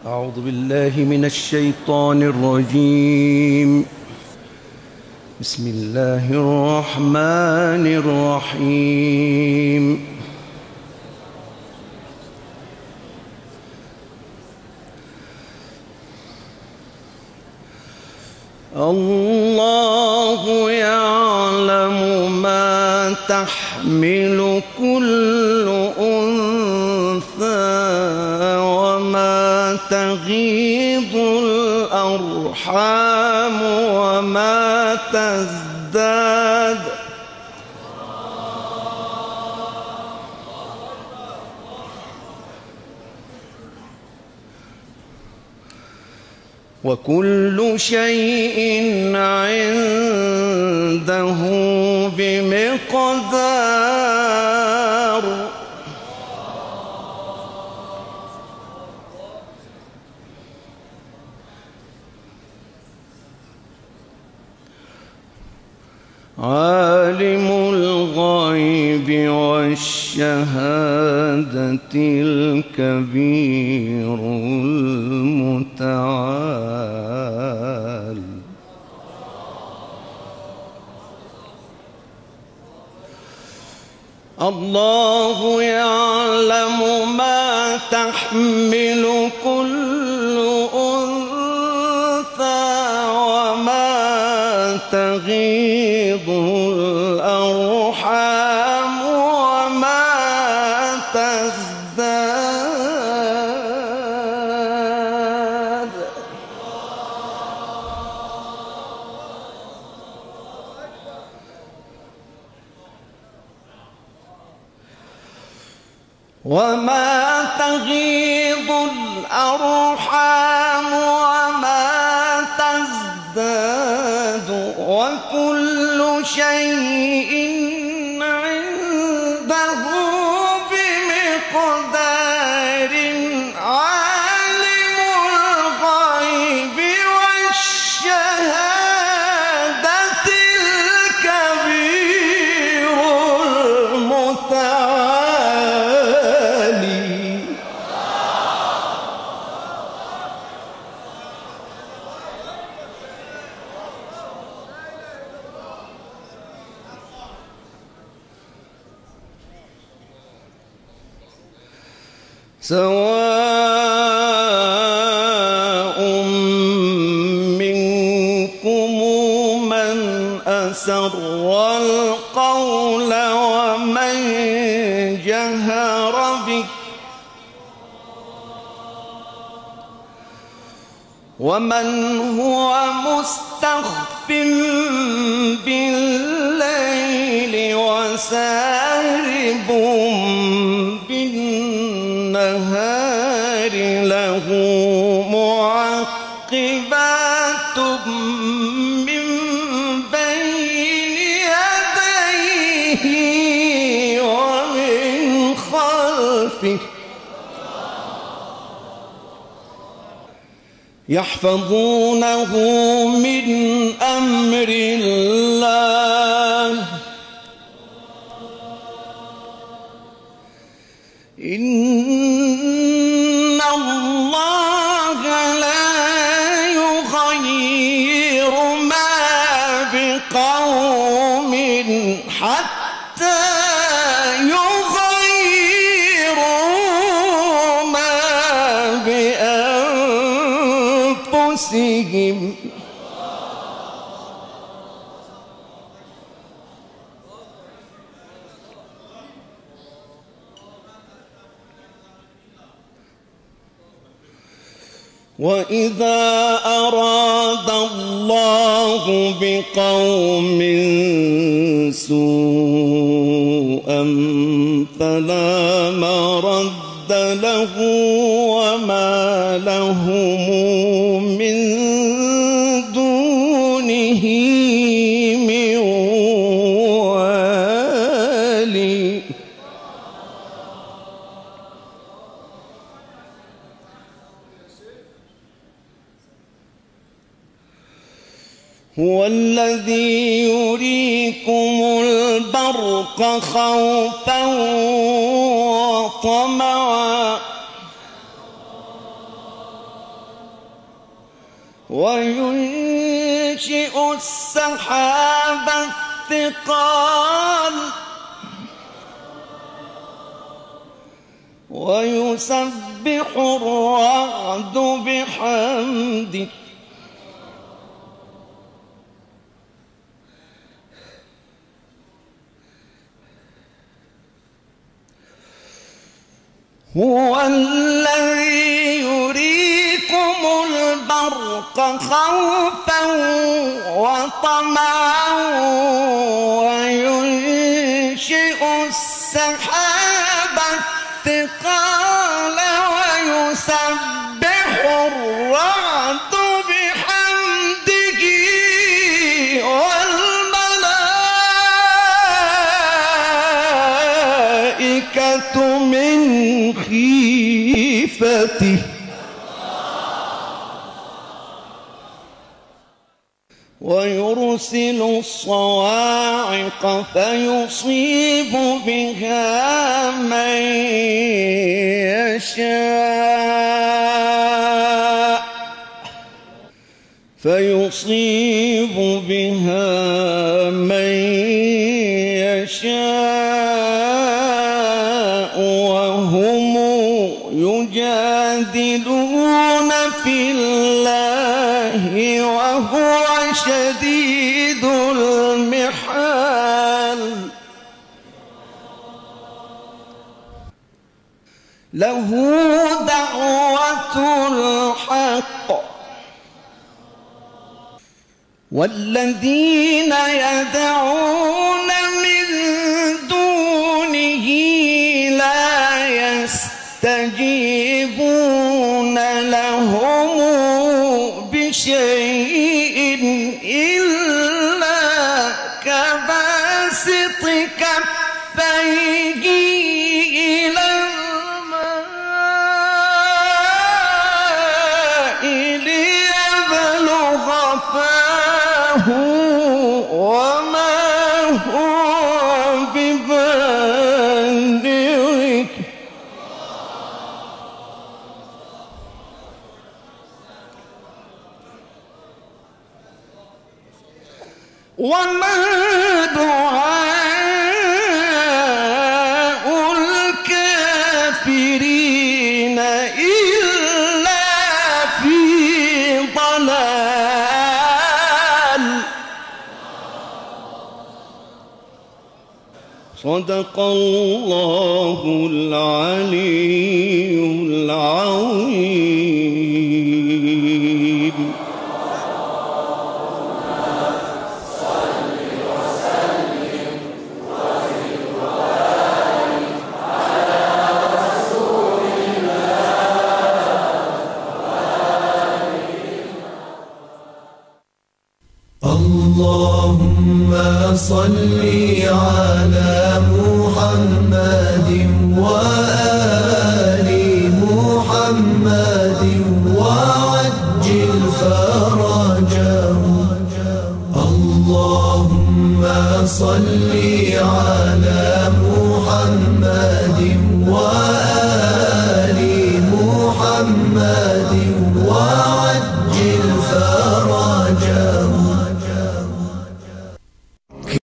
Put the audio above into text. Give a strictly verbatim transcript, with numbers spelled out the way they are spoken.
أعوذ بالله من الشيطان الرجيم. بسم الله الرحمن الرحيم. الله يعلم ما تحمل كل أنثى وما تغيض الأرحام وما تزداد وكل شيء عنده بمقدار. عالم الغيب والشهادة الكبير المتعال. الله يعلم ما تحمل كل أنثى وما تغيض الأرحام وما تزداد. وما تغيض الأرحام وما تزداد وكل شيء عنده بمقدار. عالم الغيب والشهادة الكبير المتعالي. سواء منكم من أسر القول ومن جهر به ومن هو مستخف بالليل وسارب بالنهار. له معقبات من بين يديه ومن خلفه يحفظونه من أمر الله. إن الله لا يغير ما بقوم حتى يغيروا ما بأنفسهم. وإذا أراد الله بقوم سوءا فلا مرد له وما لهم من دونه من والي. هو الذي يريكم البرق خوفا وطمعا وينشئ السحاب الثقال ويسبح الرعد بحمده هو الذي يريكم البرق خوفا وطمعا وينشئ السحاب الثقال ويسبح الرعد بحمده والملائكة من خيفته ويرسل الصواعق فيصيب بها من يشاء فيصيب بها من يشاء وهم يجادلون في الله وهو شديد المحال له دعوة الحق والذين يدعون من دونه لا يستجيبون لهم بشيء إلا كباسط كفيه إلى الماء ليبلغ فاه وما هو ببالغه وما دعاء الكافرين إلا في ضلال صدق الله العلي العظيم. اللهم صل على